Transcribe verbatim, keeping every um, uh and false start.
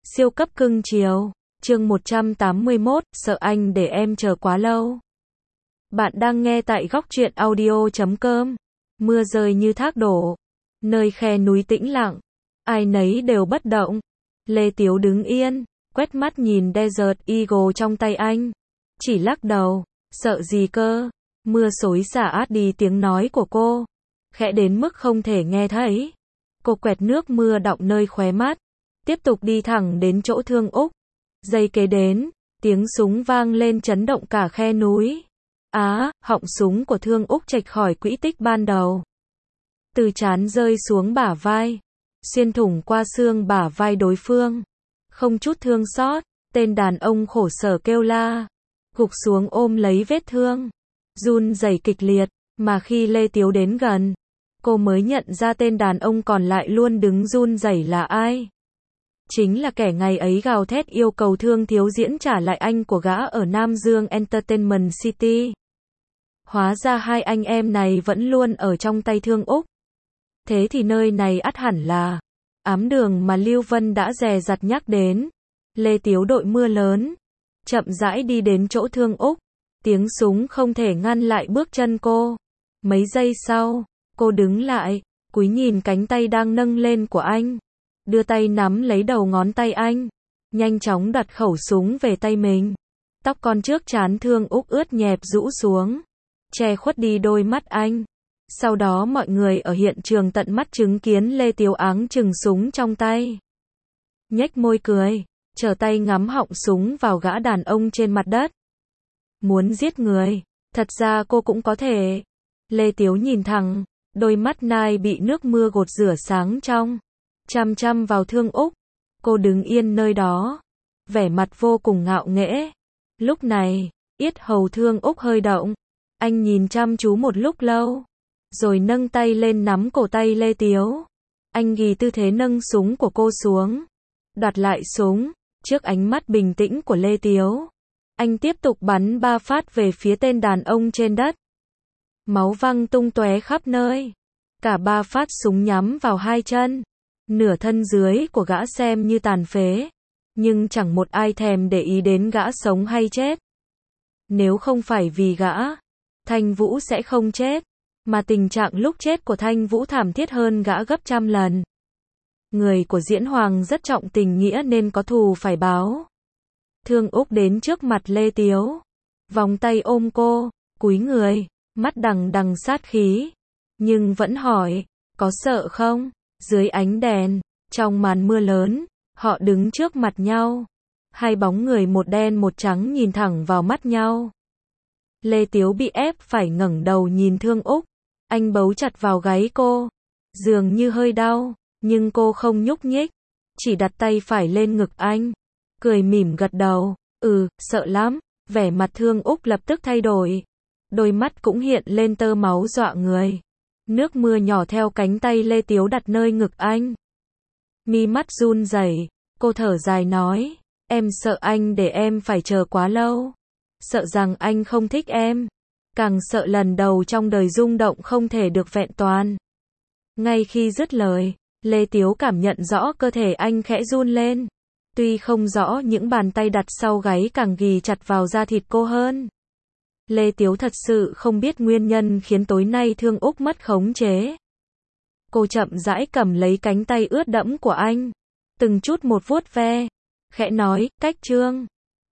Siêu cấp cưng chiều. Chương một trăm tám mươi mốt, sợ anh để em chờ quá lâu. Bạn đang nghe tại góc truyện audio chấm com. Mưa rơi như thác đổ. Nơi khe núi tĩnh lặng. Ai nấy đều bất động. Lê Tiếu đứng yên, quét mắt nhìn Desert Eagle trong tay anh. Chỉ lắc đầu. Sợ gì cơ? Mưa xối xả át đi tiếng nói của cô. Khẽ đến mức không thể nghe thấy. Cô quẹt nước mưa đọng nơi khóe mắt. Tiếp tục đi thẳng đến chỗ Thương Úc. Giây kế đến, tiếng súng vang lên chấn động cả khe núi. Á, họng súng của Thương Úc chệch khỏi quỹ tích ban đầu. Từ trán rơi xuống bả vai. Xuyên thủng qua xương bả vai đối phương. Không chút thương xót, tên đàn ông khổ sở kêu la. Gục xuống ôm lấy vết thương. Run rẩy kịch liệt, mà khi Lê Tiếu đến gần, cô mới nhận ra tên đàn ông còn lại luôn đứng run rẩy là ai. Chính là kẻ ngày ấy gào thét yêu cầu Thương Thiếu diễn trả lại anh của gã ở Nam Dương Entertainment City. Hóa ra hai anh em này vẫn luôn ở trong tay Thương Úc. Thế thì nơi này ắt hẳn là ám đường mà Lưu Vân đã dè dặt nhắc đến. Lê Tiếu đội mưa lớn, chậm rãi đi đến chỗ Thương Úc. Tiếng súng không thể ngăn lại bước chân cô. Mấy giây sau, cô đứng lại, cúi nhìn cánh tay đang nâng lên của anh. Đưa tay nắm lấy đầu ngón tay anh. Nhanh chóng đặt khẩu súng về tay mình. Tóc con trước trán Thương Úc ướt nhẹp rũ xuống, che khuất đi đôi mắt anh. Sau đó mọi người ở hiện trường tận mắt chứng kiến Lê Tiếu áng chừng súng trong tay. Nhếch môi cười, trở tay ngắm họng súng vào gã đàn ông trên mặt đất. Muốn giết người, thật ra cô cũng có thể. Lê Tiếu nhìn thẳng, đôi mắt nai bị nước mưa gột rửa sáng trong. Chăm chăm vào Thương Úc. Cô đứng yên nơi đó, vẻ mặt vô cùng ngạo nghễ. Lúc này, yết hầu Thương Úc hơi động. Anh nhìn chăm chú một lúc lâu, rồi nâng tay lên nắm cổ tay Lê Tiếu. Anh ghi tư thế nâng súng của cô xuống, đoạt lại súng. Trước ánh mắt bình tĩnh của Lê Tiếu, anh tiếp tục bắn ba phát về phía tên đàn ông trên đất. Máu văng tung tóe khắp nơi. Cả ba phát súng nhắm vào hai chân. Nửa thân dưới của gã xem như tàn phế, nhưng chẳng một ai thèm để ý đến gã sống hay chết. Nếu không phải vì gã, Thanh Vũ sẽ không chết, mà tình trạng lúc chết của Thanh Vũ thảm thiết hơn gã gấp trăm lần. Người của Diễn Hoàng rất trọng tình nghĩa nên có thù phải báo. Thương Úc đến trước mặt Lê Tiếu, vòng tay ôm cô, cúi người, mắt đằng đằng sát khí, nhưng vẫn hỏi, có sợ không? Dưới ánh đèn, trong màn mưa lớn, họ đứng trước mặt nhau. Hai bóng người một đen một trắng nhìn thẳng vào mắt nhau. Lê Tiếu bị ép phải ngẩng đầu nhìn Thương Úc. Anh bấu chặt vào gáy cô. Dường như hơi đau, nhưng cô không nhúc nhích. Chỉ đặt tay phải lên ngực anh. Cười mỉm gật đầu. Ừ, sợ lắm. Vẻ mặt Thương Úc lập tức thay đổi. Đôi mắt cũng hiện lên tơ máu dọa người. Nước mưa nhỏ theo cánh tay Lê Tiếu đặt nơi ngực anh. Mi mắt run rẩy, cô thở dài nói, em sợ anh để em phải chờ quá lâu. Sợ rằng anh không thích em. Càng sợ lần đầu trong đời rung động không thể được vẹn toàn. Ngay khi dứt lời, Lê Tiếu cảm nhận rõ cơ thể anh khẽ run lên. Tuy không rõ những bàn tay đặt sau gáy càng ghì chặt vào da thịt cô hơn. Lê Tiếu thật sự không biết nguyên nhân khiến tối nay Thương Úc mất khống chế. Cô chậm rãi cầm lấy cánh tay ướt đẫm của anh, từng chút một vuốt ve, khẽ nói, cách Trương.